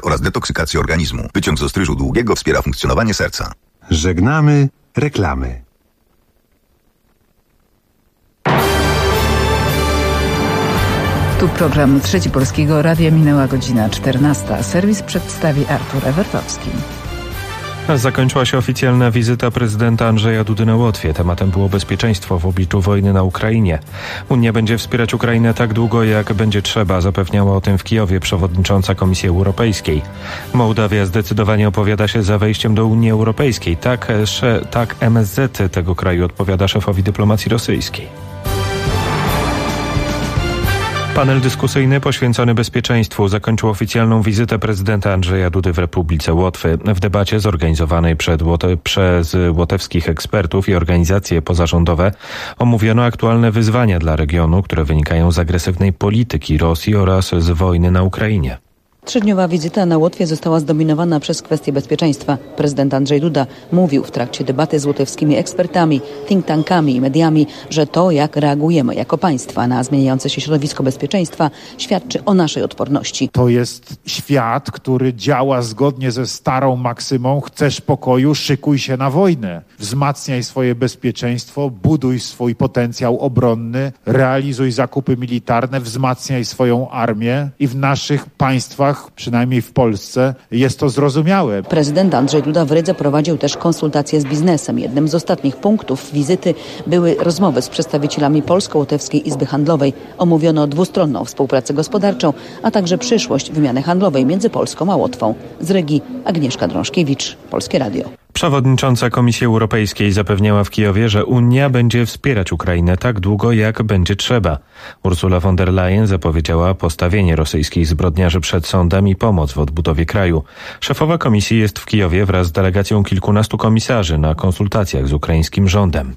oraz detoksykacji organizmu. Wyciąg z ostryżu długiego wspiera funkcjonowanie serca. Żegnamy reklamy. Tu program Trzeci Polskiego Radia, minęła godzina 14. Serwis przedstawi Artur Ewertowski. Zakończyła się oficjalna wizyta prezydenta Andrzeja Dudy na Łotwie. Tematem było bezpieczeństwo w obliczu wojny na Ukrainie. Unia będzie wspierać Ukrainę tak długo, jak będzie trzeba, zapewniała o tym w Kijowie przewodnicząca Komisji Europejskiej. Mołdawia zdecydowanie opowiada się za wejściem do Unii Europejskiej. Tak MSZ tego kraju odpowiada szefowi dyplomacji rosyjskiej. Panel dyskusyjny poświęcony bezpieczeństwu zakończył oficjalną wizytę prezydenta Andrzeja Dudy w Republice Łotwy. W debacie zorganizowanej przez łotewskich ekspertów i organizacje pozarządowe omówiono aktualne wyzwania dla regionu, które wynikają z agresywnej polityki Rosji oraz z wojny na Ukrainie. Trzydniowa wizyta na Łotwie została zdominowana przez kwestie bezpieczeństwa. Prezydent Andrzej Duda mówił w trakcie debaty z łotewskimi ekspertami, think tankami i mediami, że to, jak reagujemy jako państwa na zmieniające się środowisko bezpieczeństwa, świadczy o naszej odporności. To jest świat, który działa zgodnie ze starą maksymą: chcesz pokoju, szykuj się na wojnę. Wzmacniaj swoje bezpieczeństwo, buduj swój potencjał obronny, realizuj zakupy militarne, wzmacniaj swoją armię i w naszych państwach, przynajmniej w Polsce, jest to zrozumiałe. Prezydent Andrzej Duda w Rydze prowadził też konsultacje z biznesem. Jednym z ostatnich punktów wizyty były rozmowy z przedstawicielami Polsko-Łotewskiej Izby Handlowej. Omówiono dwustronną współpracę gospodarczą, a także przyszłość wymiany handlowej między Polską a Łotwą. Z Rygi Agnieszka Drążkiewicz, Polskie Radio. Przewodnicząca Komisji Europejskiej zapewniała w Kijowie, że Unia będzie wspierać Ukrainę tak długo, jak będzie trzeba. Ursula von der Leyen zapowiedziała postawienie rosyjskich zbrodniarzy przed sądem i pomoc w odbudowie kraju. Szefowa komisji jest w Kijowie wraz z delegacją kilkunastu komisarzy na konsultacjach z ukraińskim rządem.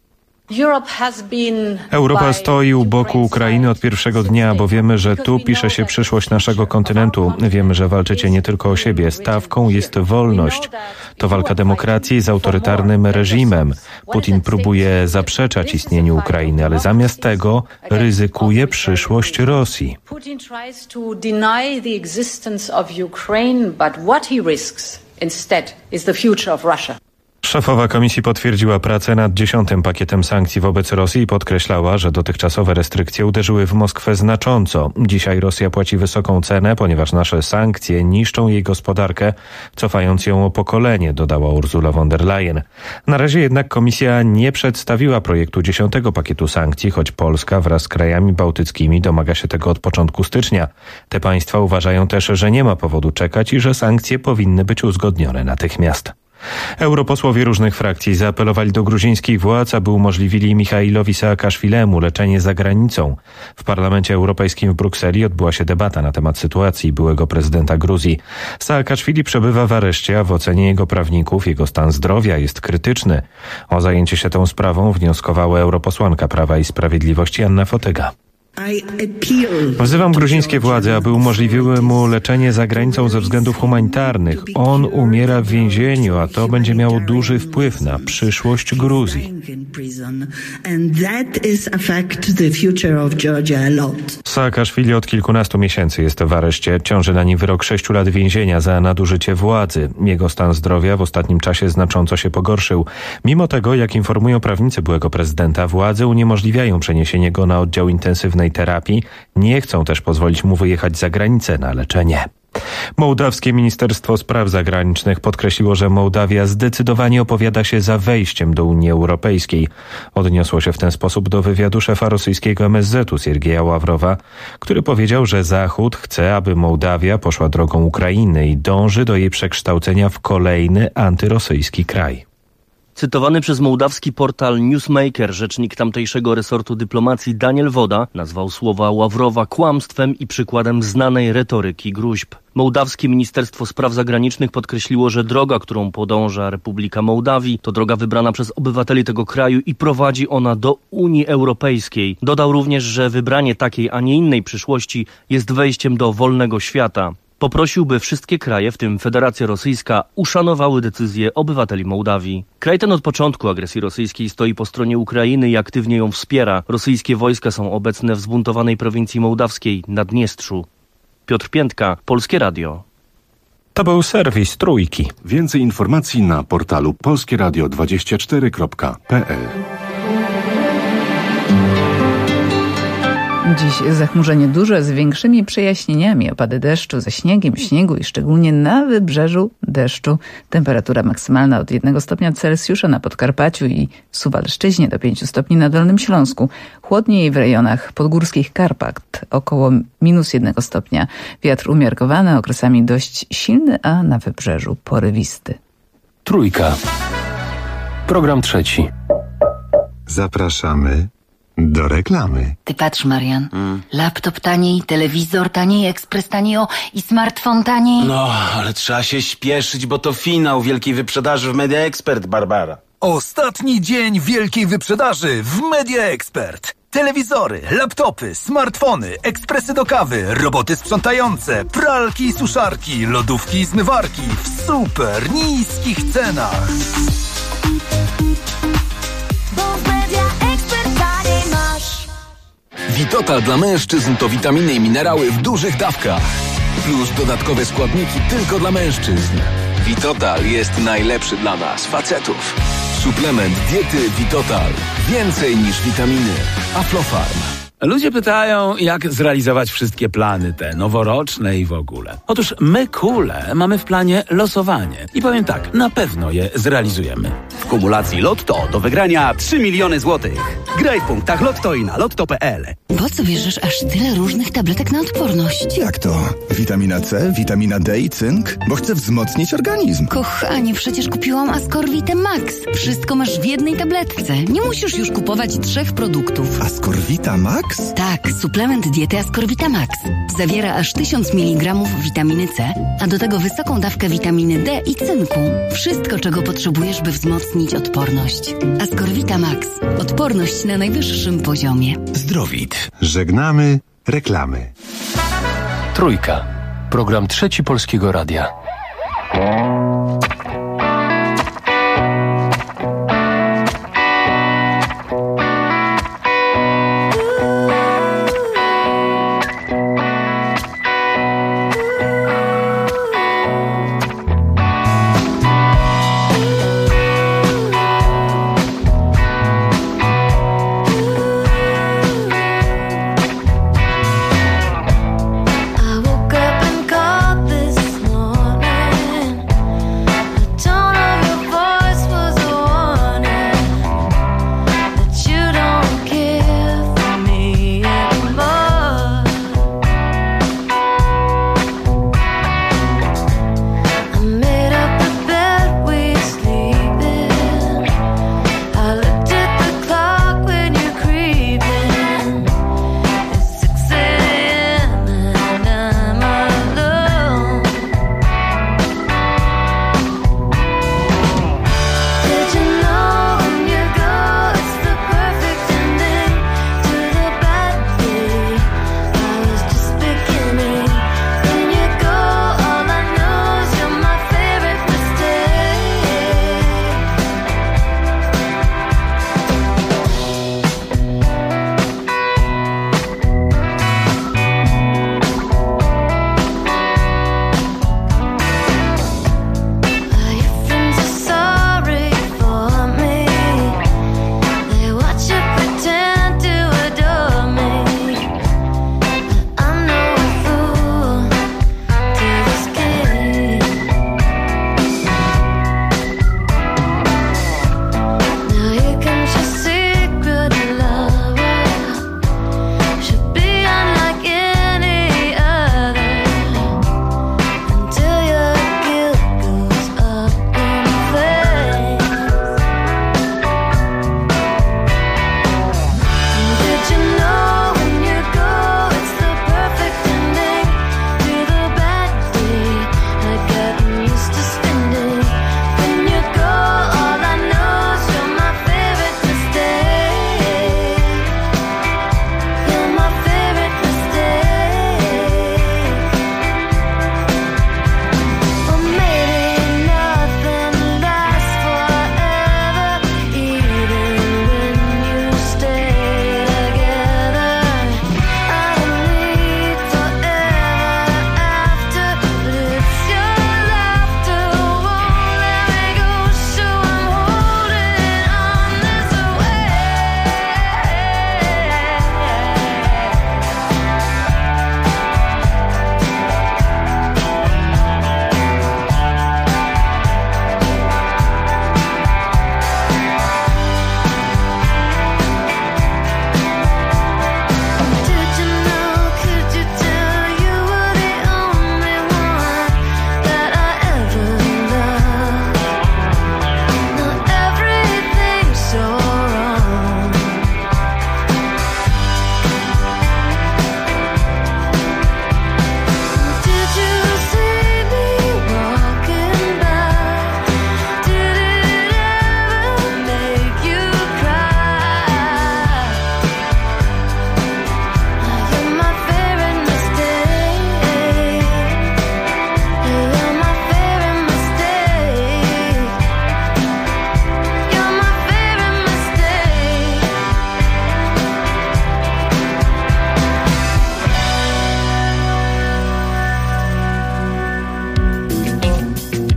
Europa stoi u boku Ukrainy od pierwszego dnia, bo wiemy, że tu pisze się przyszłość naszego kontynentu. Wiemy, że walczycie nie tylko o siebie. Stawką jest wolność. To walka demokracji z autorytarnym reżimem. Putin próbuje zaprzeczać istnieniu Ukrainy, ale zamiast tego ryzykuje przyszłość Rosji. Putin tries to deny the existence of Ukraine, but what he risks instead is the future of Russia. Szefowa komisji potwierdziła pracę nad 10. pakietem sankcji wobec Rosji i podkreślała, że dotychczasowe restrykcje uderzyły w Moskwę znacząco. Dzisiaj Rosja płaci wysoką cenę, ponieważ nasze sankcje niszczą jej gospodarkę, cofając ją o pokolenie, dodała Ursula von der Leyen. Na razie jednak komisja nie przedstawiła projektu 10. pakietu sankcji, choć Polska wraz z krajami bałtyckimi domaga się tego od początku stycznia. Te państwa uważają też, że nie ma powodu czekać i że sankcje powinny być uzgodnione natychmiast. Europosłowie różnych frakcji zaapelowali do gruzińskich władz, aby umożliwili Michailowi Saakaszwilemu leczenie za granicą. W Parlamencie Europejskim w Brukseli odbyła się debata na temat sytuacji byłego prezydenta Gruzji. Saakaszwili przebywa w areszcie, a w ocenie jego prawników jego stan zdrowia jest krytyczny. O zajęcie się tą sprawą wnioskowała europosłanka Prawa i Sprawiedliwości Anna Fotyga. Wzywam gruzińskie władze, aby umożliwiły mu leczenie za granicą ze względów humanitarnych. On umiera w więzieniu, a to będzie miało duży wpływ na przyszłość Gruzji. Saakaszwili od kilkunastu miesięcy jest w areszcie. Ciąży na nim wyrok 6 lat więzienia za nadużycie władzy. Jego stan zdrowia w ostatnim czasie znacząco się pogorszył. Mimo tego, jak informują prawnicy byłego prezydenta, władze uniemożliwiają przeniesienie go na oddział intensywnej terapii. Nie chcą też pozwolić mu wyjechać za granicę na leczenie. Mołdawskie Ministerstwo Spraw Zagranicznych podkreśliło, że Mołdawia zdecydowanie opowiada się za wejściem do Unii Europejskiej. Odniosło się w ten sposób do wywiadu szefa rosyjskiego MSZ-u Siergieja Ławrowa, który powiedział, że Zachód chce, aby Mołdawia poszła drogą Ukrainy i dąży do jej przekształcenia w kolejny antyrosyjski kraj. Cytowany przez mołdawski portal Newsmaker rzecznik tamtejszego resortu dyplomacji Daniel Woda nazwał słowa Ławrowa kłamstwem i przykładem znanej retoryki gróźb. Mołdawskie Ministerstwo Spraw Zagranicznych podkreśliło, że droga, którą podąża Republika Mołdawii, to droga wybrana przez obywateli tego kraju i prowadzi ona do Unii Europejskiej. Dodał również, że wybranie takiej, a nie innej przyszłości jest wejściem do wolnego świata. Poprosił, by wszystkie kraje, w tym Federacja Rosyjska, uszanowały decyzję obywateli Mołdawii. Kraj ten od początku agresji rosyjskiej stoi po stronie Ukrainy i aktywnie ją wspiera. Rosyjskie wojska są obecne w zbuntowanej prowincji mołdawskiej, Naddniestrzu. Piotr Piętka, Polskie Radio. To był serwis Trójki. Więcej informacji na portalu polskieradio24.pl. Dziś zachmurzenie duże z większymi przejaśnieniami, opady deszczu ze śniegiem, śniegu i szczególnie na wybrzeżu deszczu. Temperatura maksymalna od 1 stopnia Celsjusza na Podkarpaciu i Suwalszczyźnie do 5 stopni na Dolnym Śląsku. Chłodniej w rejonach podgórskich Karpat, około -1 stopnia. Wiatr umiarkowany, okresami dość silny, a na wybrzeżu porywisty. Trójka. Program trzeci. Zapraszamy do reklamy. Ty patrz, Marian. Laptop taniej, telewizor taniej, ekspres taniej i smartfon taniej. No, ale trzeba się śpieszyć, bo to finał wielkiej wyprzedaży w Media Expert, Barbara. Ostatni dzień wielkiej wyprzedaży w Media Expert. Telewizory, laptopy, smartfony, ekspresy do kawy, roboty sprzątające, pralki i suszarki, lodówki i zmywarki w super niskich cenach. Vitotal dla mężczyzn to witaminy i minerały w dużych dawkach. Plus dodatkowe składniki tylko dla mężczyzn. Vitotal jest najlepszy dla nas, facetów. Suplement diety Vitotal. Więcej niż witaminy. Aflofarm. Ludzie pytają, jak zrealizować wszystkie plany te noworoczne i w ogóle. Otóż my, Kule, mamy w planie losowanie. I powiem tak, na pewno je zrealizujemy. W kumulacji Lotto do wygrania 3 miliony złotych. Graj w punktach Lotto i na lotto.pl. Po co bierzesz aż tyle różnych tabletek na odporność? Jak to? Witamina C, witamina D i cynk? Bo chcę wzmocnić organizm. Kochanie, przecież kupiłam Ascorvitę Max. Wszystko masz w jednej tabletce. Nie musisz już kupować 3 produktów. Ascorvita Max? Tak, suplement diety Ascorvita Max. Zawiera aż 1000 mg witaminy C, a do tego wysoką dawkę witaminy D i cynku. Wszystko, czego potrzebujesz, by wzmocnić odporność. Ascorvita Max. Odporność na najwyższym poziomie. Zdrowit. Żegnamy reklamy. Trójka. Program trzeci Polskiego Radia.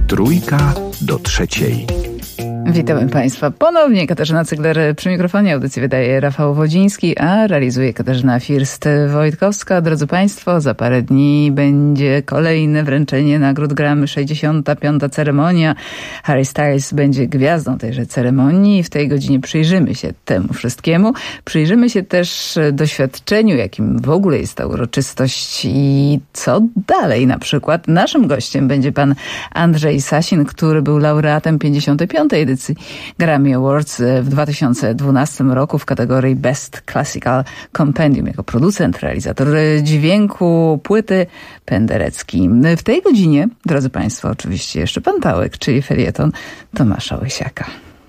Trójka do trzeciej. Witamy Państwa ponownie. Katarzyna Cygler przy mikrofonie. Audycję wydaje Rafał Wodziński, a realizuje Katarzyna First-Wojtkowska. Drodzy Państwo, za parę dni będzie kolejne wręczenie nagród Grammy, 65. ceremonia. Harry Styles będzie gwiazdą tejże ceremonii. W tej godzinie przyjrzymy się temu wszystkiemu. Przyjrzymy się też doświadczeniu, jakim w ogóle jest ta uroczystość i co dalej. Na przykład naszym gościem będzie pan Andrzej Sasin, który był laureatem 55. edycji Grammy Awards w 2012 roku w kategorii Best Classical Compendium jako producent, realizator dźwięku płyty Penderecki. W tej godzinie, drodzy Państwo, oczywiście jeszcze pan Pałek, czyli felieton Tomasza Łysiaka.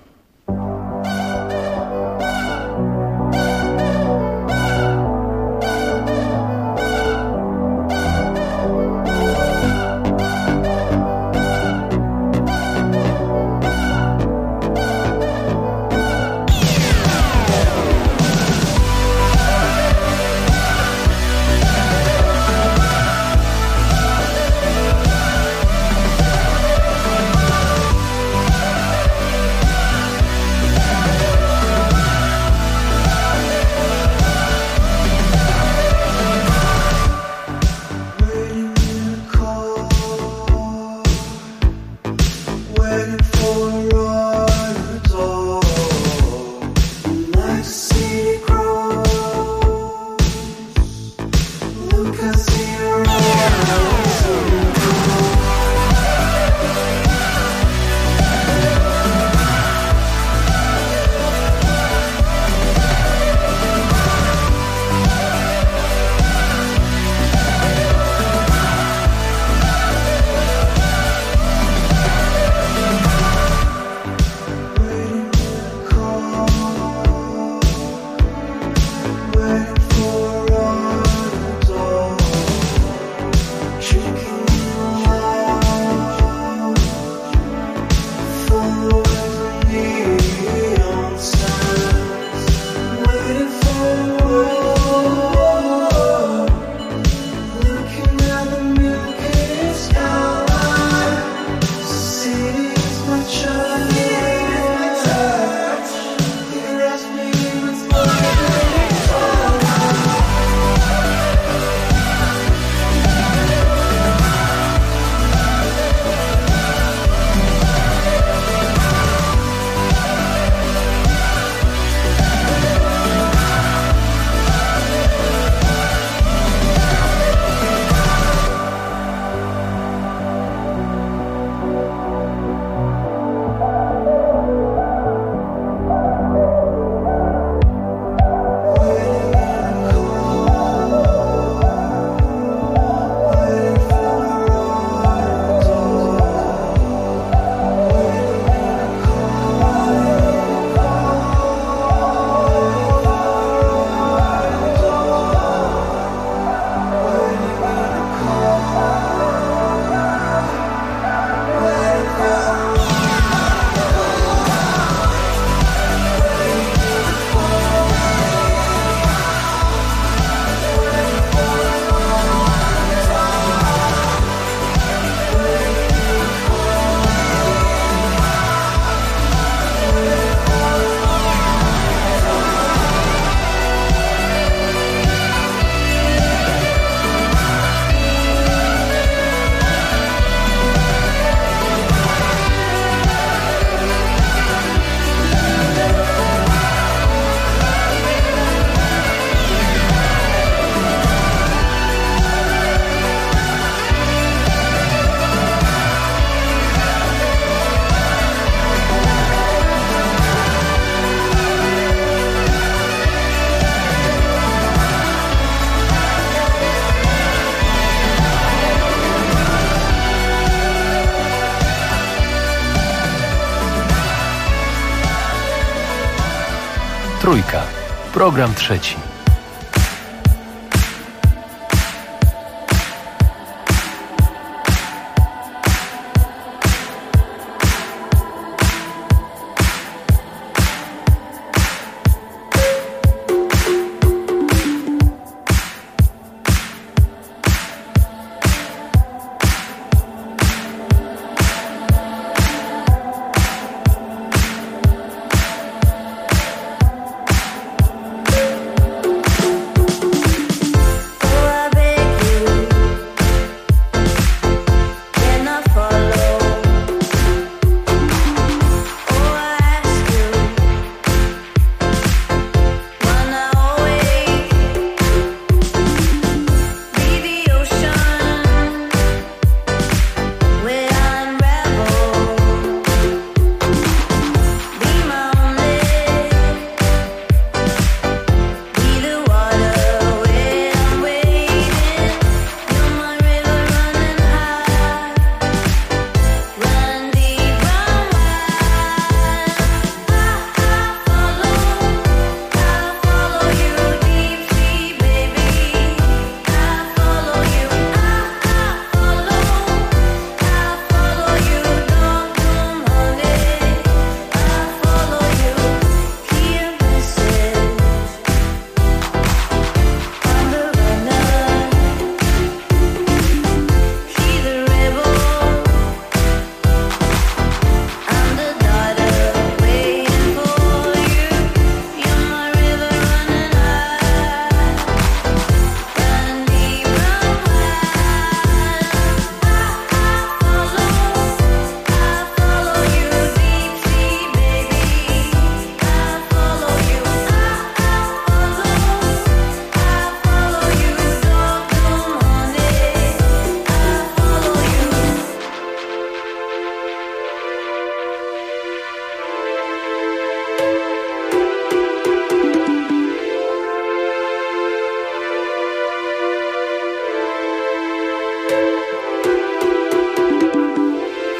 Trójka. Program trzeci.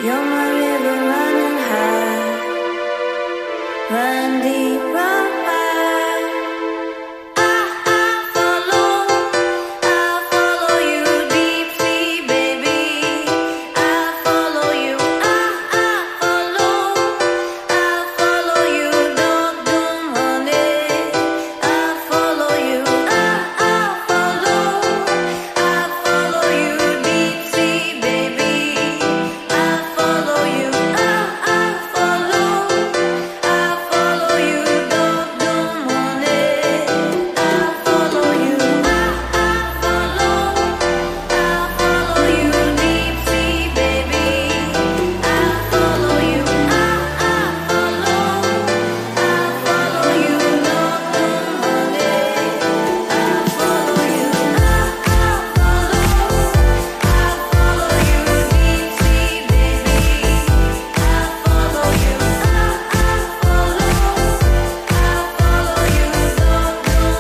You're my river running high, run deep, run wide. I follow you deep sea, baby. I follow you. I follow you, don't honey. I follow you. I follow you deep sea, baby. I follow you. I follow you, don't honey. I follow you. Follow you deep sea, baby. I follow you. Follow you, don't honey. I follow you. Follow you deep sea, baby. I follow you. Follow you, don't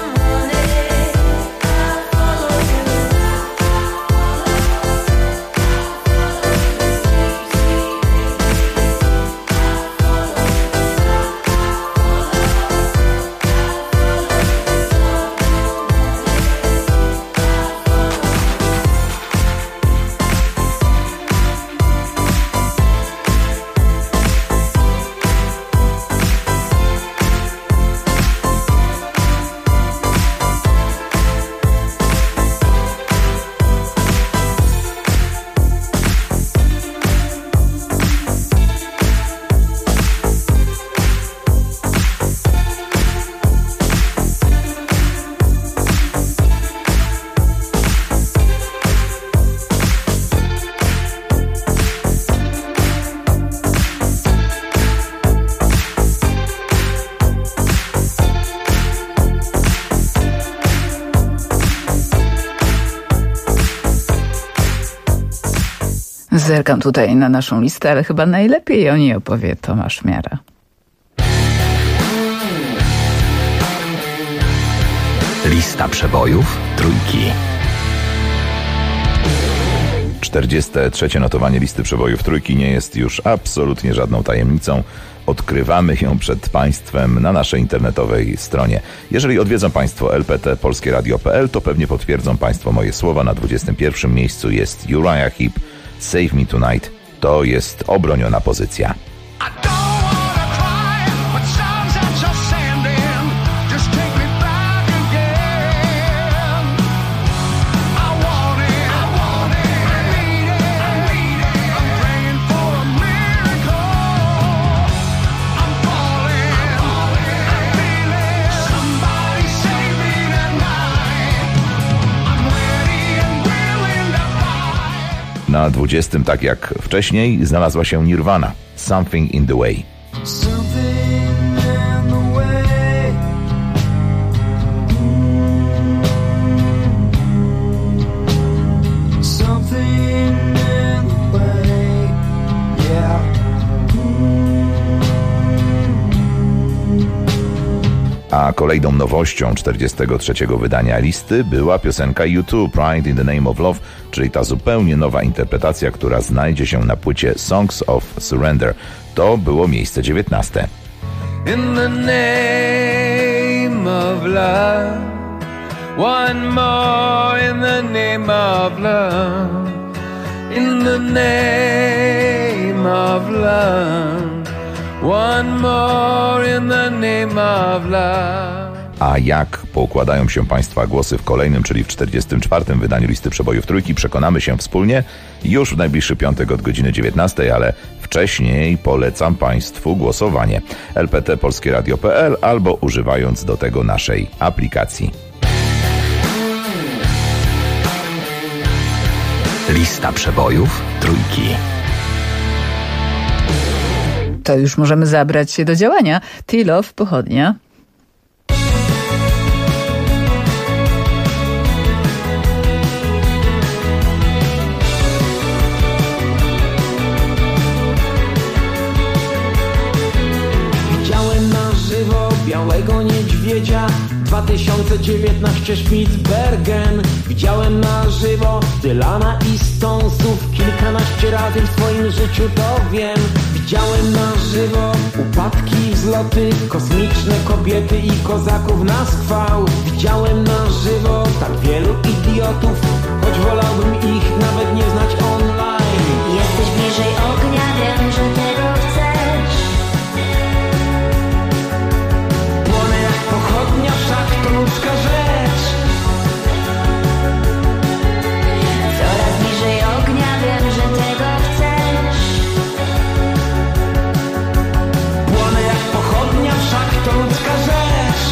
Zerkam tutaj na naszą listę, ale chyba najlepiej o niej opowie Tomasz Miara. Lista przebojów Trójki. 43. notowanie listy przebojów Trójki nie jest już absolutnie żadną tajemnicą. Odkrywamy ją przed Państwem na naszej internetowej stronie. Jeżeli odwiedzą Państwo lptpolskieradio.pl, to pewnie potwierdzą Państwo moje słowa. Na 21. miejscu jest Uriah Heep, Save Me Tonight. To jest obroniona pozycja. Na 20, tak jak wcześniej, znalazła się Nirvana, Something in the Way. A kolejną nowością 43. wydania listy była piosenka U2, Pride in the Name of Love, czyli ta zupełnie nowa interpretacja, która znajdzie się na płycie Songs of Surrender. To było miejsce 19. In the name of love, one more in the name of love, in the name of love. One more in the name of love. A jak poukładają się Państwa głosy w kolejnym, czyli w 44. wydaniu listy przebojów Trójki, przekonamy się wspólnie już w najbliższy piątek od godziny 19, ale wcześniej polecam Państwu głosowanie. lptpolskieradio.pl albo używając do tego naszej aplikacji. Lista przebojów Trójki. To już możemy zabrać się do działania. T-Love, Pochodnia. Widziałem na żywo białego niedźwiedzia, 2019 Spitsbergen. Widziałem na żywo Dylana i Stonesów kilkanaście razy w swoim życiu, to wiem. Widziałem na żywo upadki, wzloty, kosmiczne kobiety i kozaków na schwał. Widziałem na żywo tak wielu idiotów, choć wolałbym ich nawet nie znać online. Jesteś bliżej ognia, wiem, że tego chcesz. Płonę jak pochodnia, wszak to ludzka rzecz. Coraz bliżej ognia, wiem, że tego chcesz. Płonę jak pochodnia, wszak to ludzka rzecz.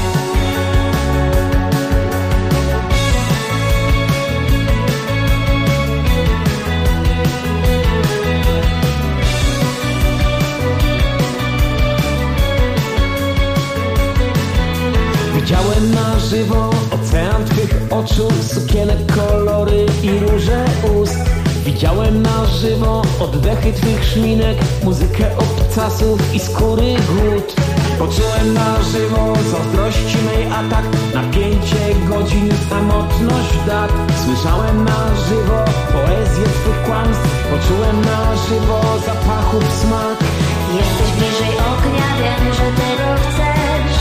Widziałem na żywo ocean twych oczu, sukienek, kolory i róże ust. Widziałem na żywo oddechy twych szminek, muzykę obcasów i skóry głód. Poczułem na żywo zazdrości mej atak, napięcie godzin, samotność dat. Słyszałem na żywo poezję twych kłamstw, poczułem na żywo zapachów smak. Jesteś bliżej ognia, wiem, że tego chcesz.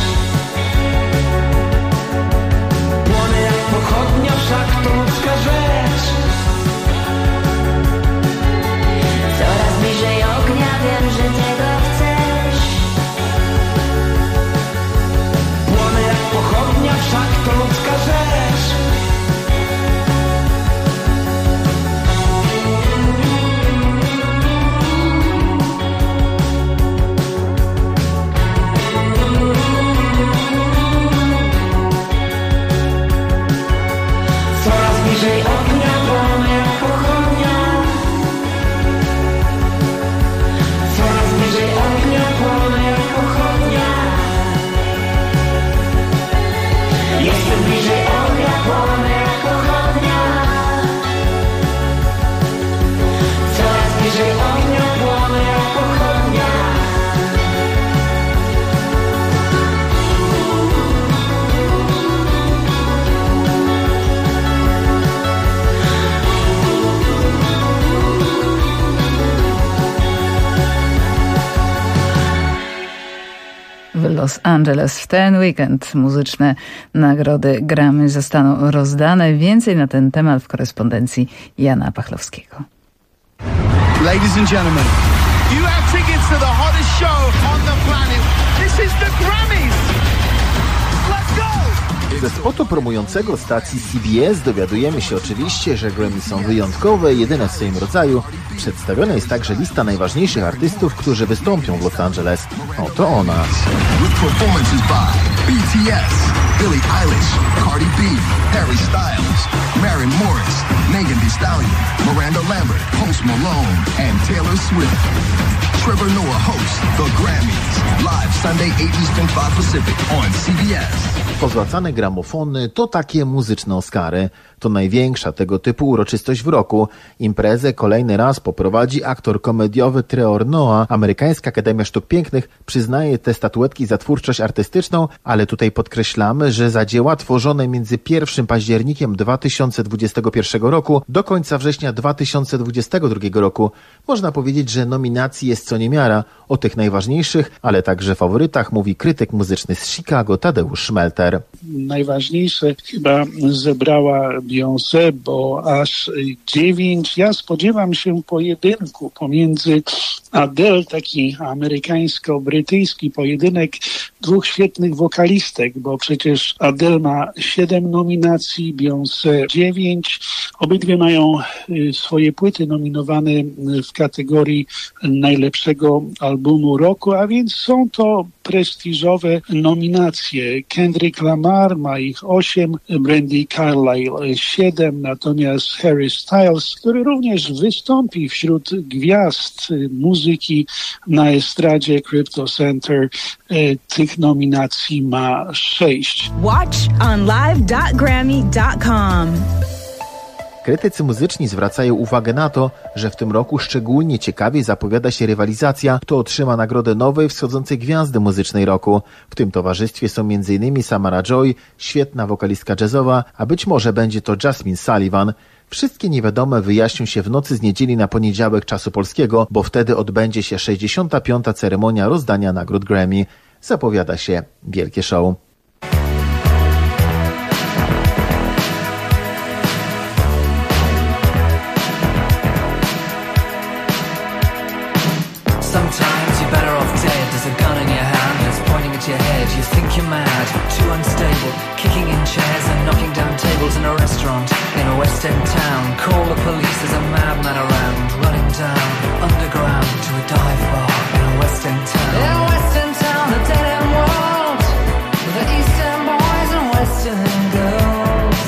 Płonę jak pochodnia, wszak to ludzka rzecz. Coraz bliżej ognia, wiem, że tego chcesz. Płonę jak pochodnia, wszak to ludzka rzecz. Coraz bliżej ognia, płonę jak pochodnia. Coraz bliżej ognia, płonę jak pochodnia. Jestem bliżej ognia, płonę jak pochodnia. Coraz bliżej ognia, płonę jak pochodnia. W Los Angeles w ten weekend muzyczne nagrody Grammy zostaną rozdane. Więcej na ten temat w korespondencji Jana Pachlowskiego. Ladies and gentlemen, you have tickets to the hottest show on the planet. This is the Grammys. Let's go! Ze spotu promującego stacji CBS dowiadujemy się oczywiście, że Grammy są wyjątkowe, jedyne w swoim rodzaju. Przedstawiona jest także lista najważniejszych artystów, którzy wystąpią w Los Angeles. Oto ona. With performances by BTS, Billie Eilish, Cardi B, Harry Styles, Maren Morris, Megan Thee Stallion, Miranda Lambert, Post Malone, and Taylor Swift. Trevor Noah hosts the Grammys, live Sunday 8 Eastern, 5 Pacific on CBS. Pozłacane gramofony to takie muzyczne Oscary. To największa tego typu uroczystość w roku. Imprezę kolejny raz poprowadzi aktor komediowy Trevor Noah. Amerykańska Akademia Sztuk Pięknych przyznaje te statuetki za twórczość artystyczną, ale tutaj podkreślamy, że za dzieła tworzone między 1 październikiem 2021 roku do końca września 2022 roku. Można powiedzieć, że nominacji jest co niemiara. O tych najważniejszych, ale także faworytach mówi krytyk muzyczny z Chicago Tadeusz Szmelter. Najważniejsze chyba zebrała Beyoncé, bo aż 9. Ja spodziewam się pojedynku pomiędzy Adele, taki amerykańsko-brytyjski pojedynek dwóch świetnych wokalistek, bo przecież Adele ma 7 nominacji, Beyoncé 9. Obydwie mają swoje płyty nominowane w kategorii najlepszego albumu roku, a więc są to prestiżowe nominacje. Kendrick Lamar ma ich 8, Brandi Carlile 7, natomiast Harry Styles, który również wystąpi wśród gwiazd muzyki na estradzie Crypto Center, tych nominacji ma 6. Watch on live.grammy.com. Krytycy muzyczni zwracają uwagę na to, że w tym roku szczególnie ciekawie zapowiada się rywalizacja, kto otrzyma nagrodę nowej wschodzącej gwiazdy muzycznej roku. W tym towarzystwie są m.in. Samara Joy, świetna wokalistka jazzowa, a być może będzie to Jasmine Sullivan. Wszystkie niewiadome wyjaśnią się w nocy z niedzieli na poniedziałek czasu polskiego, bo wtedy odbędzie się 65. ceremonia rozdania nagród Grammy. Zapowiada się wielkie show. Sometimes you're better off dead. There's a gun in your hand that's pointing at your head. You think you're mad, too unstable, kicking in chairs and knocking down tables in a restaurant in a West End town. Call the police, there's a madman around, running down underground to a dive bar in a West End town. In a West End town, a dead end world, the East End boys and West End girls.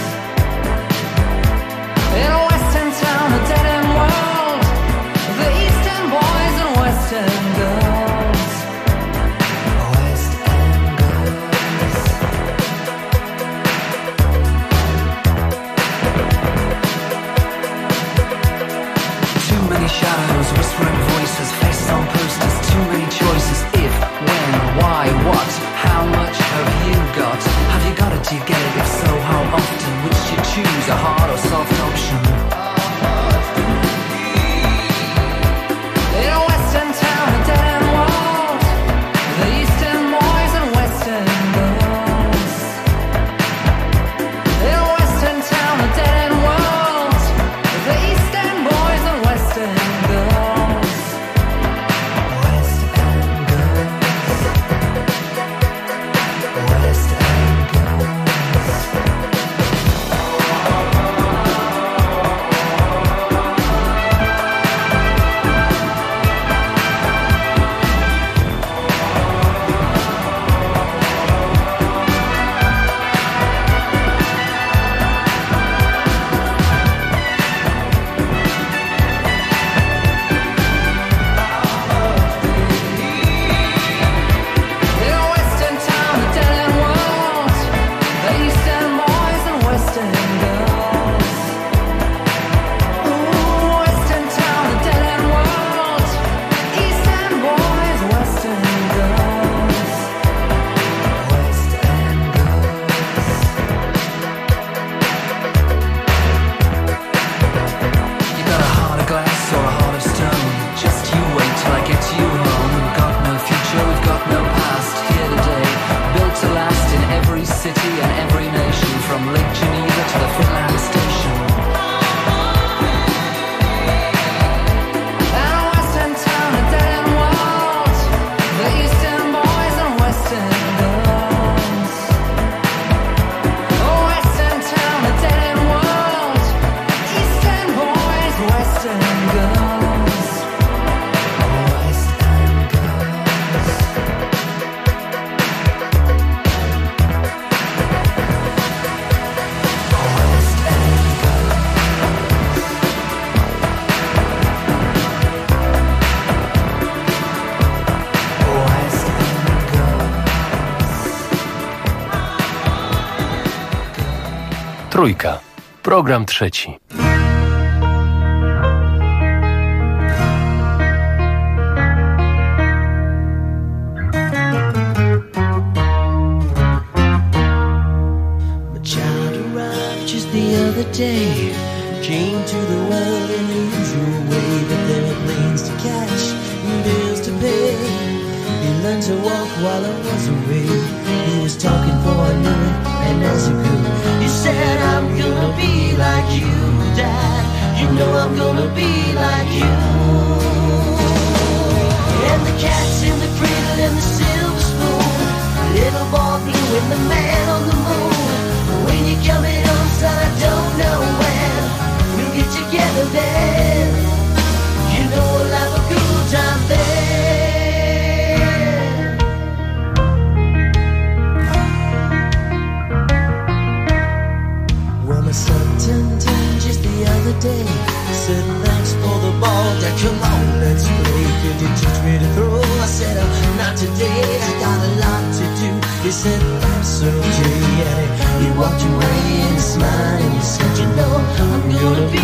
In a West End town, a dead end world, the East End boys and West End girls. West End girls. Too many shadows, whispering voices, faces on posters, too many choices. If, when, why, what, how much have you got? Have you got it, do you get it? If so, how often? Which do you choose, a hard or soft option? In a West End town, a dead end world, the East End boys and West End girls. In a West End town, a dead end world, the East End boys and West End girls. West End girls. West End girls. In a West End town, a dead end world, the East End boys and West End girls. Ooh, West End town, a dead end world, East End boys, West End girls. West End girls. You got a heart of glass or a heart of stone? Just you wait till I get you home. We've got no future, we've got no past. Here today, built to last in every city and every nation, from Lake Geneva to the Finland station. And a West End town, a dead end world, the East End boys and West End girls. Oh, West End town, a dead end world, East End boys, West End girls. West End girls. West End girls. West End girls. Trójka. Program trzeci. My child arrived just the other day. Came to the world in the usual way, but there were planes to catch and bills to pay. He learned to walk while I was away. He was talking before I knew it, and as he grew, he said, I'm gonna be like you, Dad. You know I'm gonna be like you. And the cat's in the cradle and the silver spoon, little boy blue and the man on the moon. When you're coming home, son, I don't know when we'll get together then. You know we'll have a good time then. Well, my son turned 10 just the other day. Said thanks for the ball, Dad, come on, let's play. Could you teach me to throw? I said, not today, I got a lot to do. He said, that's okay, and he walked away and smiled and he said, you know, I'm gonna be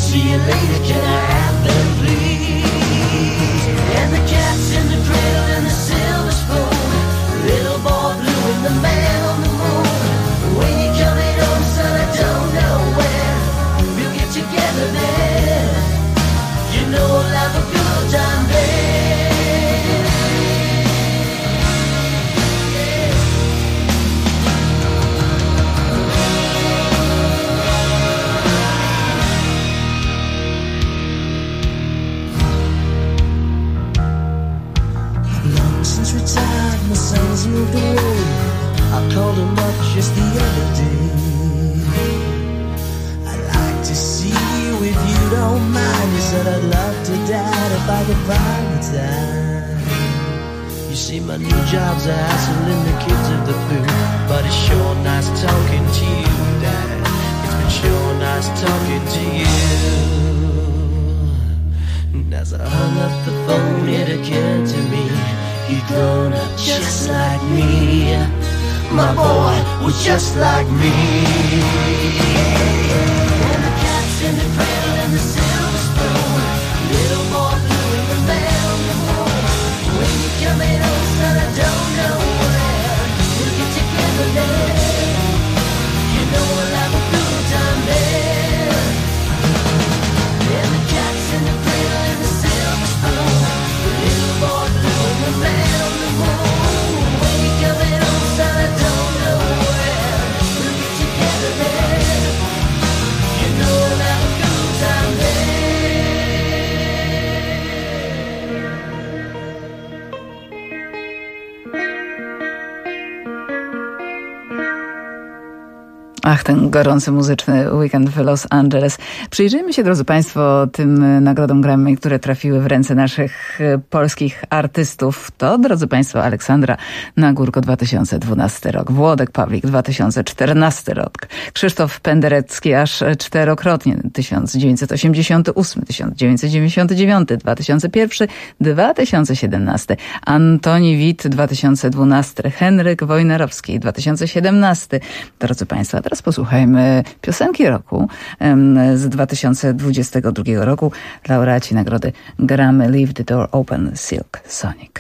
See you later, can I have them, please? And the cat's in the cradle and the silver spoon, little boy blue and the man on the moon. When you coming home, son, I don't know where. We'll get together there. You know we'll have a good time there. Since retired, my son's moved away. I called him up just the other day. I'd like to see you if you don't mind. He said I'd love to, Dad, if I could find the time. You see, my new job's a hassle and the kids are the food, but it's sure nice talking to you, Dad. It's been sure nice talking to you. And as I hung up the phone, it occurred to me, you'd grown up just like me. My boy was just like me. And the cat's in the cradle and the silver spoon, little boy blue and the man on the moon. When you coming home, son, I don't know where. We'll get together there. You know we'll have a good time there. And the cat's in the cradle and the silver spoon, little boy blue and the man on the moon. When you coming home, son, I don't know where. We'll get together there. You know we'll have a good time there. Ach, ten gorący muzyczny weekend w Los Angeles. Przyjrzyjmy się, drodzy Państwo, tym nagrodom Grammy, które trafiły w ręce naszych polskich artystów. To, drodzy Państwo, Aleksandra Nagórko 2012 rok, Włodek Pawlik 2014 rok, Krzysztof Penderecki aż 4-krotnie 1988, 1999, 2001, 2017, Antoni Wit 2012, Henryk Wojnarowski 2017. Drodzy Państwo, teraz posłuchajmy piosenki roku z 2022 roku. Laureaci nagrody Grammy Leave the Door Open, Silk Sonic.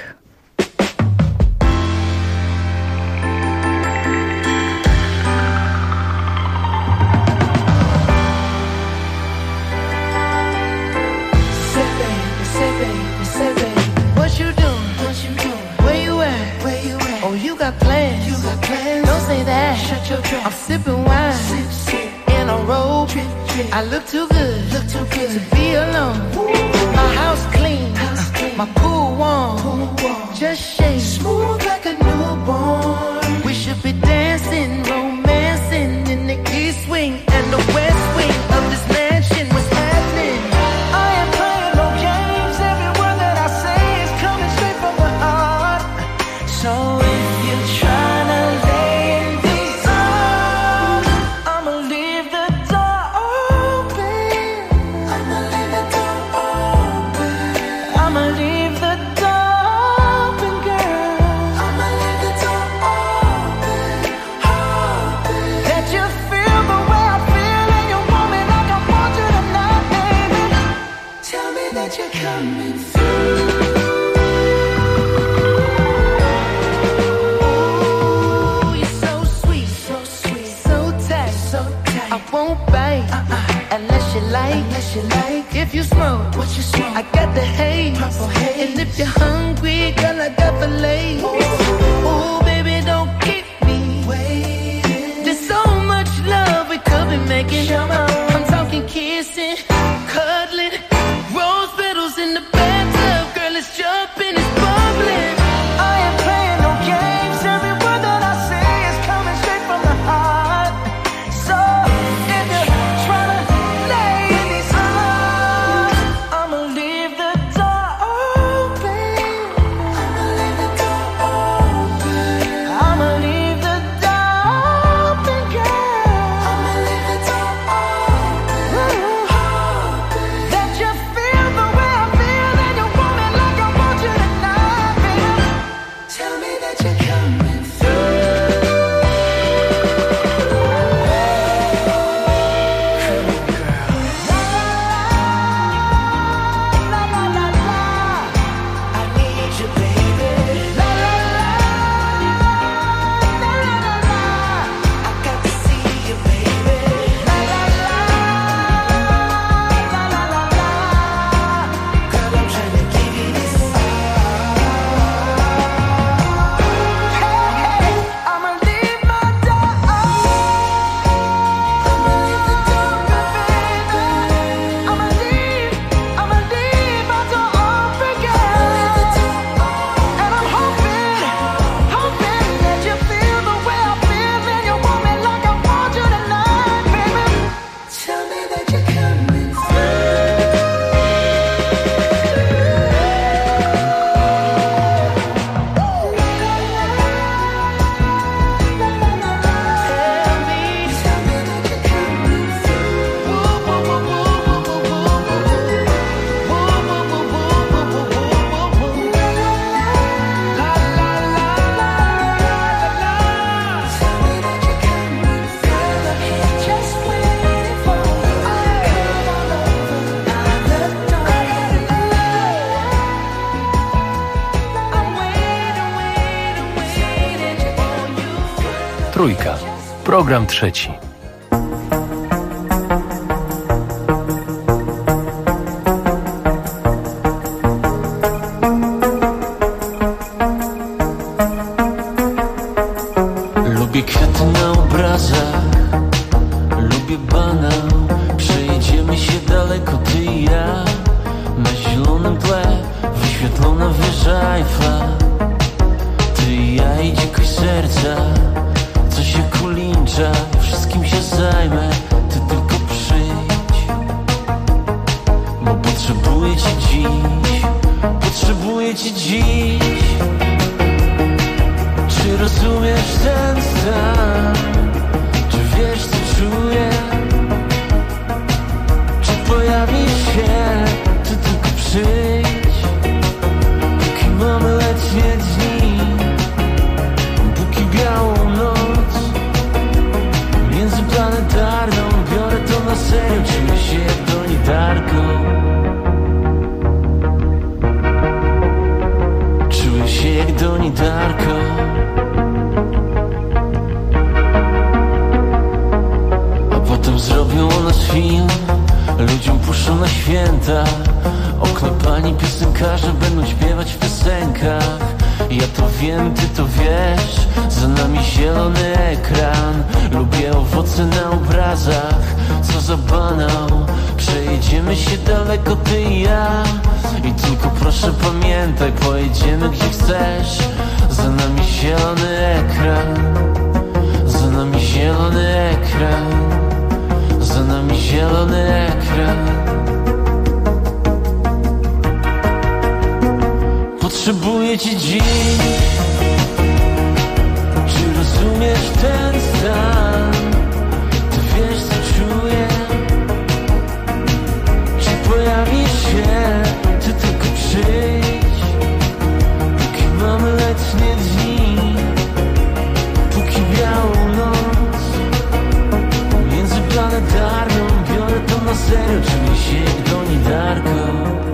I'm sipping wine in a robe. I look too good to be alone. My house clean, my pool warm. Just shake smooth like a newborn. We should be dancing, romancing in the east wing and the west wing of this mansion. What's happening? I am playing no games. Every word that I say is coming straight from the heart. So if you're trying to if you smoke, what you smoke? I got the haze. And if you're hungry, girl, I got the lace. Ooh, baby, don't keep me waiting. There's so much love we could be making. I'm talking kissing, cuddling, rose petals in the bathtub. Girl, it's jumping, it's bubbling. I ain't playing no games. Every word that I say is coming straight from the heart. So if you're trying to lay in these arms, I'ma leave the door open. I'ma leave the door open. Trójka. Program trzeci. Lubię kwiaty na obrazach, lubię banał. Przejedziemy się daleko, ty i ja. Na zielonym tle wyświetlona wieża Eiffla. Ty i ja i dzikość serca, co się kulincza. Wszystkim się zajmę, ty tylko przyjdź. Bo potrzebuję cię dziś, potrzebuję cię dziś. Czy rozumiesz ten stan? Czy wiesz co czuję? Czy pojawisz się? Ty tylko przyjdź. Póki mamy letnie dni, póki białą noc między planetarną, biorę to na serio. Czuję się jak Doni Darko. Czuję się jak Doni Darko. Potem zrobią o nas film, ludziom puszczą na święta. Oklepani piosenkarze będą śpiewać w piosenkach. Ja to wiem, ty to wiesz, za nami zielony ekran. Lubię owoce na obrazach, co za banał. Przejedziemy się daleko, ty i ja. I tylko proszę pamiętaj, pojedziemy gdzie chcesz. Za nami zielony ekran, za nami zielony ekran. Za nami zielony ekran. Potrzebuję cię dziś. Czy rozumiesz ten stan? Ty wiesz co czuję. Czy pojawisz się? Ty tylko przyjdź. Póki mamy letnie dni, póki białą noc między planetarną, biorę to na serio. Czuję się jak Doni Darko.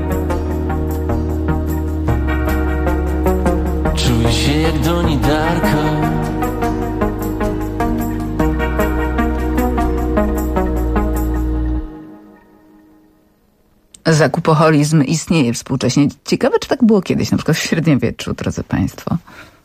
Czuję się jak Doni Darko. Zakupoholizm istnieje współcześnie. Ciekawe, czy tak było kiedyś, na przykład w średniowieczu, drodzy państwo.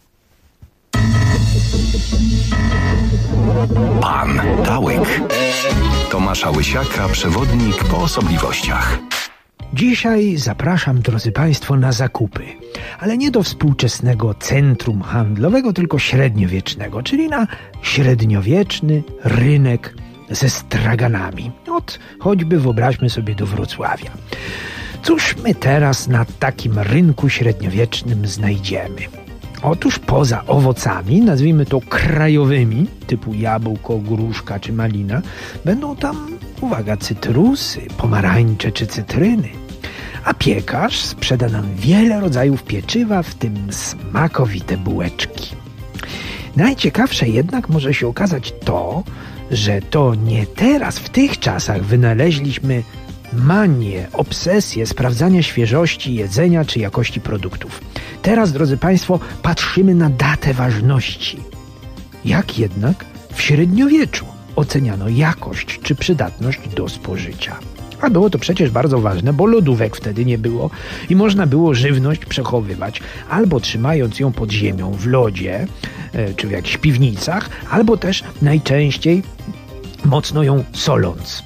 Pan Tałyk. Tomasza Łysiaka, przewodnik po osobliwościach. Dzisiaj zapraszam, drodzy państwo, na zakupy. Ale nie do współczesnego centrum handlowego, tylko średniowiecznego, czyli na średniowieczny rynek ze straganami. Choćby wyobraźmy sobie do Wrocławia. Cóż my teraz na takim rynku średniowiecznym znajdziemy? Otóż poza owocami, nazwijmy to krajowymi, typu jabłko, gruszka czy malina, będą tam, uwaga, cytrusy, pomarańcze czy cytryny. A piekarz sprzeda nam wiele rodzajów pieczywa, w tym smakowite bułeczki. Najciekawsze jednak może się okazać to, że to nie teraz, w tych czasach wynaleźliśmy manię, obsesję sprawdzania świeżości jedzenia czy jakości produktów. Teraz, drodzy państwo, patrzymy na datę ważności. Jak jednak w średniowieczu oceniano jakość czy przydatność do spożycia? A było to przecież bardzo ważne, bo lodówek wtedy nie było i można było żywność przechowywać albo trzymając ją pod ziemią w lodzie czy w jakichś piwnicach, albo też najczęściej mocno ją soląc.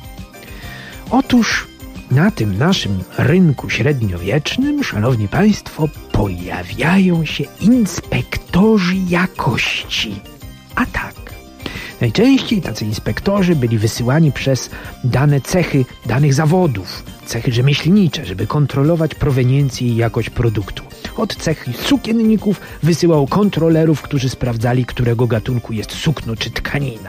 Otóż na tym naszym rynku średniowiecznym, szanowni państwo, pojawiają się inspektorzy jakości. A tak, najczęściej tacy inspektorzy byli wysyłani przez dane cechy danych zawodów, cechy rzemieślnicze, żeby kontrolować proweniencję i jakość produktu. Od cechy sukienników wysyłał kontrolerów, którzy sprawdzali, którego gatunku jest sukno czy tkanina.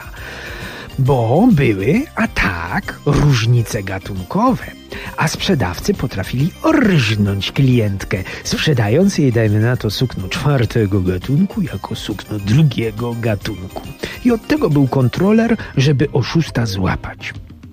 Bo były, a tak, różnice gatunkowe, a sprzedawcy potrafili orżnąć klientkę, sprzedając jej, dajmy na to, sukno czwartego gatunku jako sukno drugiego gatunku. I od tego był kontroler, żeby oszusta złapać.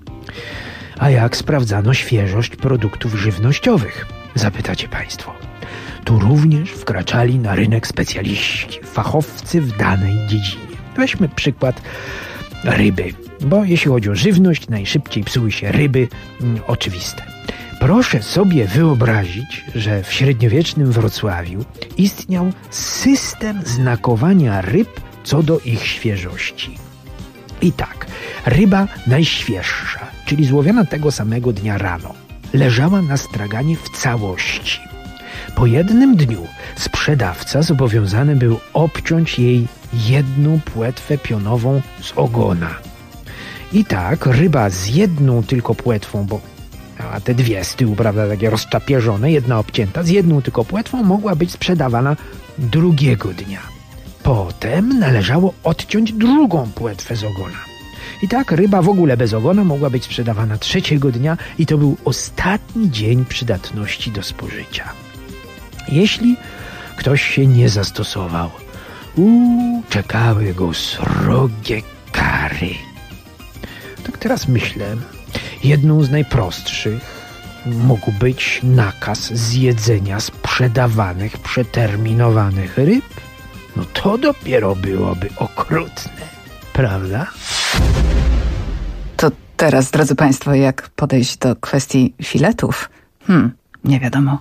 A jak sprawdzano świeżość produktów żywnościowych? Zapytacie państwo. Tu również wkraczali na rynek specjaliści, fachowcy w danej dziedzinie. Weźmy przykład ryby, bo jeśli chodzi o żywność, najszybciej psuły się ryby, oczywiste. Proszę sobie wyobrazić, że w średniowiecznym Wrocławiu istniał system znakowania ryb co do ich świeżości. I tak, ryba najświeższa, czyli złowiona tego samego dnia rano, leżała na straganie w całości. Po jednym dniu sprzedawca zobowiązany był obciąć jej jedną płetwę pionową z ogona. I tak ryba z jedną tylko płetwą, bo a te dwie z tyłu, prawda, takie rozczapieżone, jedna obcięta, z jedną tylko płetwą mogła być sprzedawana drugiego dnia. Potem należało odciąć drugą płetwę z ogona. I tak ryba w ogóle bez ogona mogła być sprzedawana trzeciego dnia i to był ostatni dzień przydatności do spożycia. Jeśli ktoś się nie zastosował, czekały go srogie kary. Tak teraz myślę, jedną z najprostszych mógł być nakaz zjedzenia sprzedawanych, przeterminowanych ryb. No to dopiero byłoby okrutne, prawda? To teraz, drodzy Państwo, jak podejść do kwestii filetów? Nie wiadomo.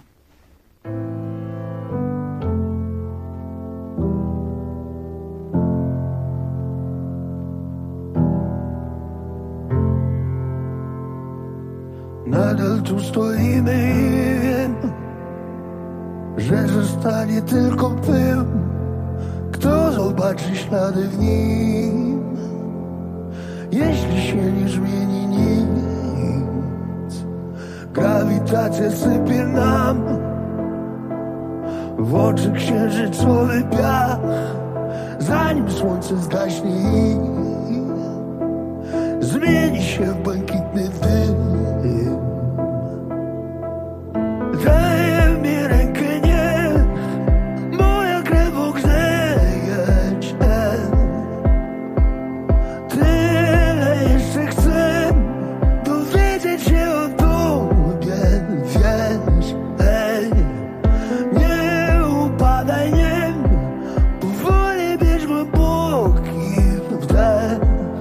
Nadal tu stoimy i wiem, że zostanie tylko pył. Kto zobaczy ślady w nim, jeśli się nie zmieni nic? Grawitacja sypie nam w oczy księżycowy piach, zanim słońce zgaśnie i zmieni się w błękitny dym. Daj mi rękę, nie, moja krew ogrzeje cię. Tyle jeszcze chcę dowiedzieć się o tobie, wiesz, nie upadaj, nie, powoli bierz głęboki wdech.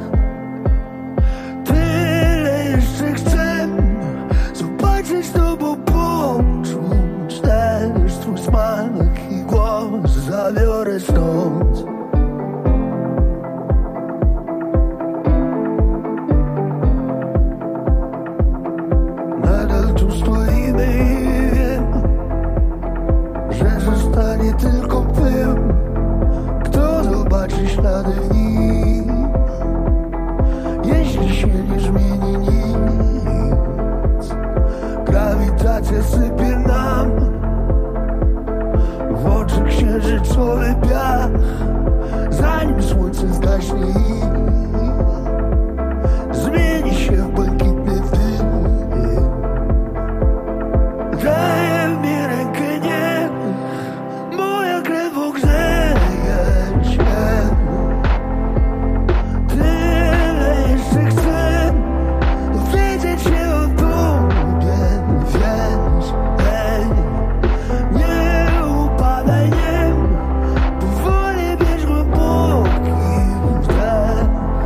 Tyle jeszcze chcę zobaczyć z tobą, poczuć też twój smak i głos, zabiorę stąd. Nadal tu stoimy i wiem, że zostanie tylko pył. Kto zobaczy ślady w nim, jeśli się nie zmieni nic? Grawitacja sypie nam w oczy księżycowy piach, zanim słońce zgaśnie i zmieni się w błękitny dym. Daj mi rękę, nie, moja krew ogrzeje cię. Tyle jeszcze chcę dowiedzieć się o tobie, wiesz, nie upadaj, nie, powoli bierz głęboki wdech.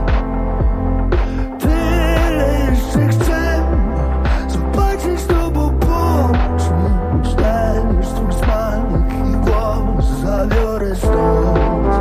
Tyle jeszcze chcę zobaczyć z tobą, poczuć też twój smak i głos, zabiorę stąd.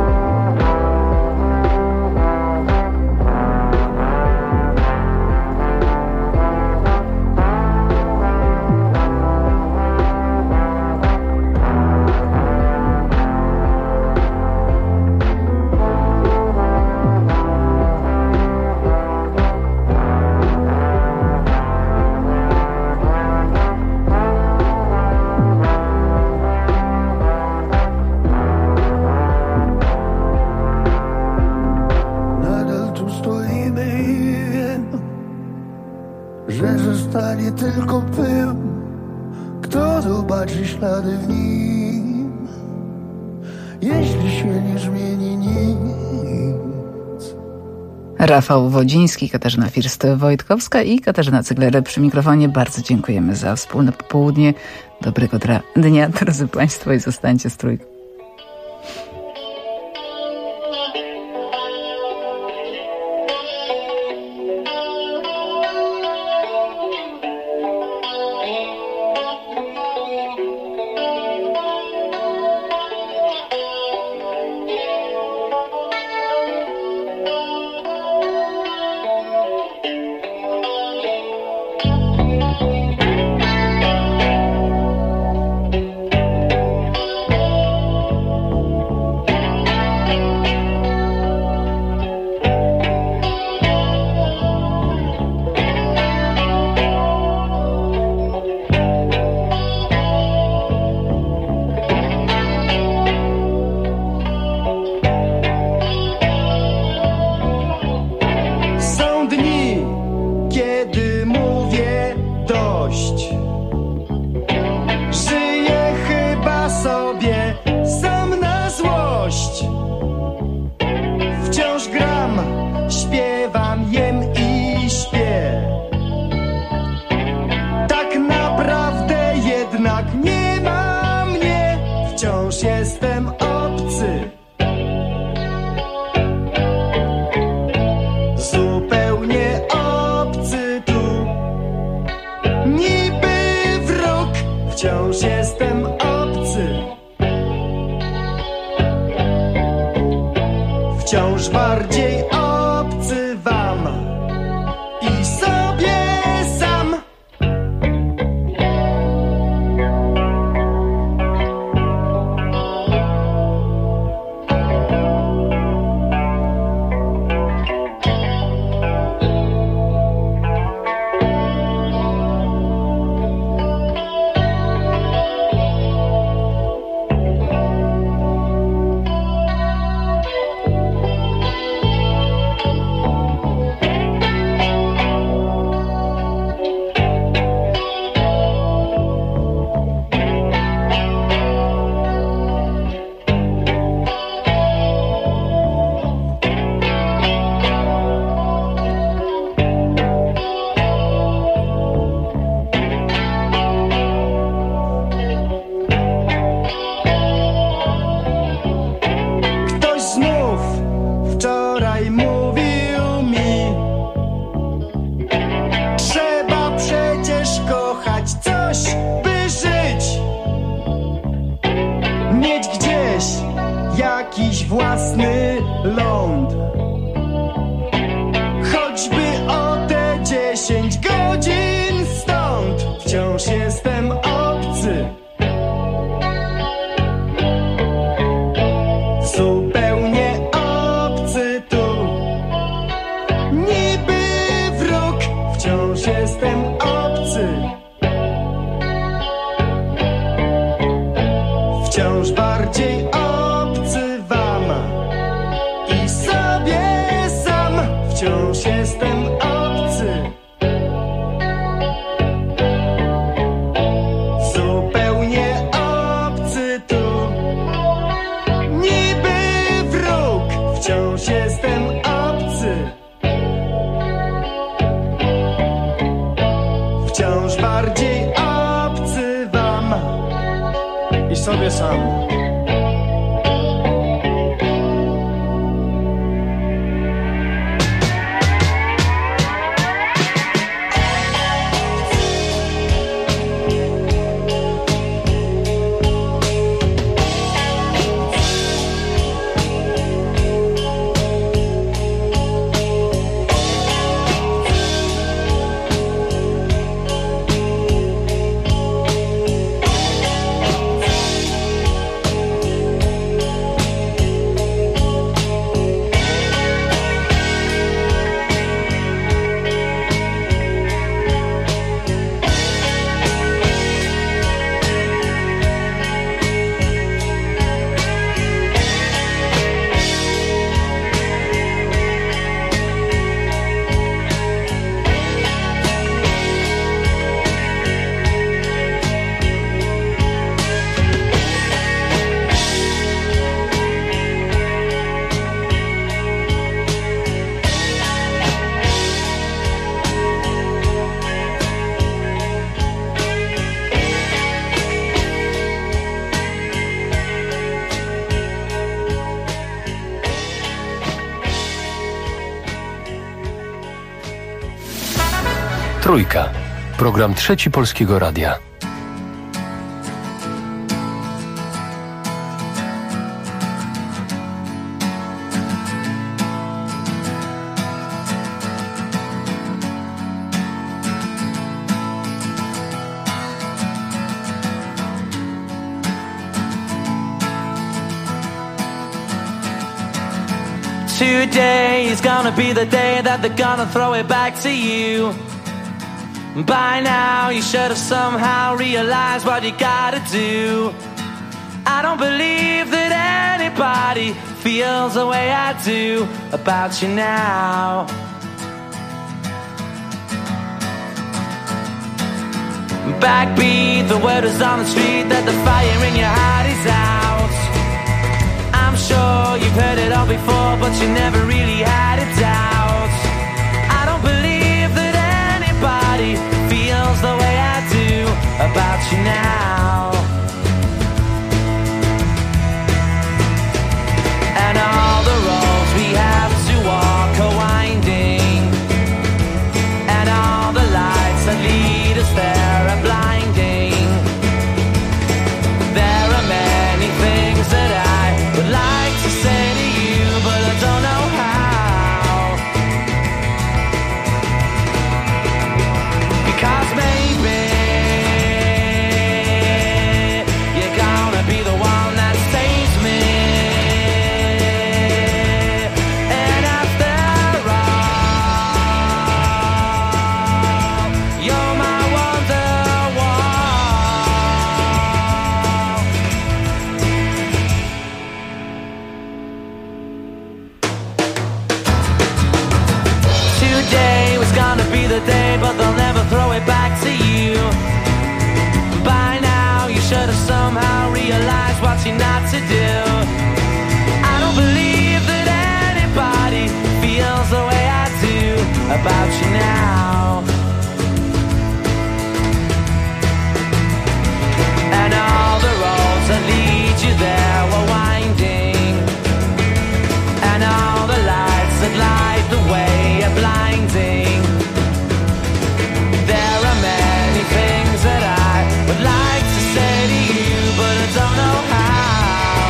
Nadal tu stoimy i wiem, że zostanie tylko pył. Kto zobaczy ślady w nim, jeśli się nie zmieni nic? Rafał Wodziński, Katarzyna First-Wojtkowska i Katarzyna Cygler przy mikrofonie. Bardzo dziękujemy za wspólne popołudnie. Dobrego dnia, drodzy Państwo, i zostańcie z Trójką. wciąż jestem obcy. Wciąż bardziej obcy wam i sobie sam. Własny ląd, choćby o te 10 godzin stąd. Wciąż jestem obcy, zupełnie obcy tu, niby wróg. Wciąż jestem obcy, wciąż bardziej obcy wam i sobie sam. Wciąż jestem obcy, zupełnie obcy tu, niby wróg. Wciąż jestem obcy, wciąż bardziej obcy wam i sobie sam. Trójka. Program Trzeci Polskiego Radia. Today is gonna be the day that they're gonna throw it back to you. By now you should have somehow realized what you gotta do. I don't believe that anybody feels the way I do about you now. Backbeat, the word is on the street that the fire in your heart is out. I'm sure you've heard it all before, but you never really had a doubt. I don't believe that anybody feels the way I do about you now. And all the roads we have to walk are winding, and all the lights that lead us there are blinding. want you not to do. I don't believe that anybody feels the way I do about you now. And all the roads that lead you there were winding, and all the lights that light the way are blinding. There are many things that I would like to say to you, but I don't know how.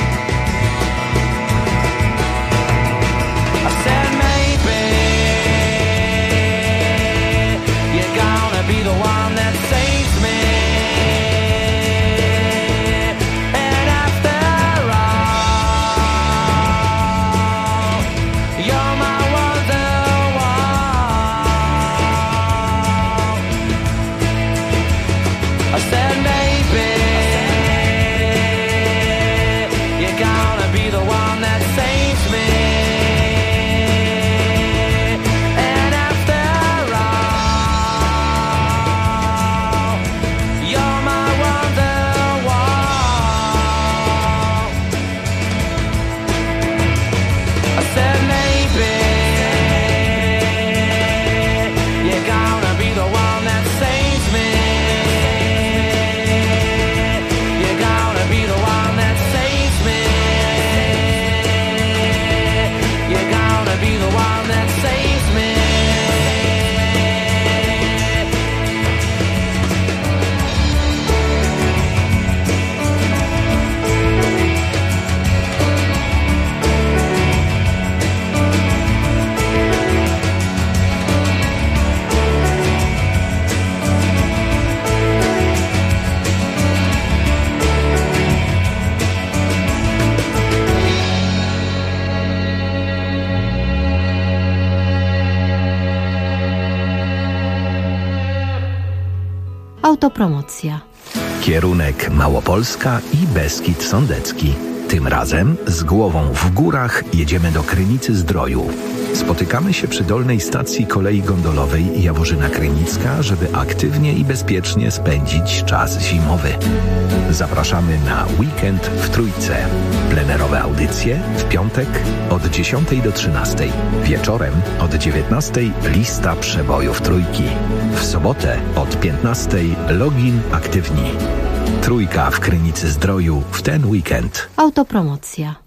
I said maybe you're gonna be the one that saves me. And after all, you're my wonderwall. I said maybe you're gonna be the one that saves me. And after all, you're my wonderwall. I said maybe you're gonna be the one that saves me. You're gonna be the one that saves me. You're gonna be the one that saves me. Autopromocja. Kierunek Małopolska i Beskid Sądecki. Tym razem z głową w górach jedziemy do Krynicy-Zdroju. Spotykamy się przy dolnej stacji kolei gondolowej Jaworzyna Krynicka, żeby aktywnie i bezpiecznie spędzić czas zimowy. Zapraszamy na weekend w Trójce. Plenerowe audycje w piątek od 10 do 13. Wieczorem od 19 lista przebojów Trójki. W sobotę od 15 login aktywni. Trójka w Krynicy-Zdroju w ten weekend. Autopromocja.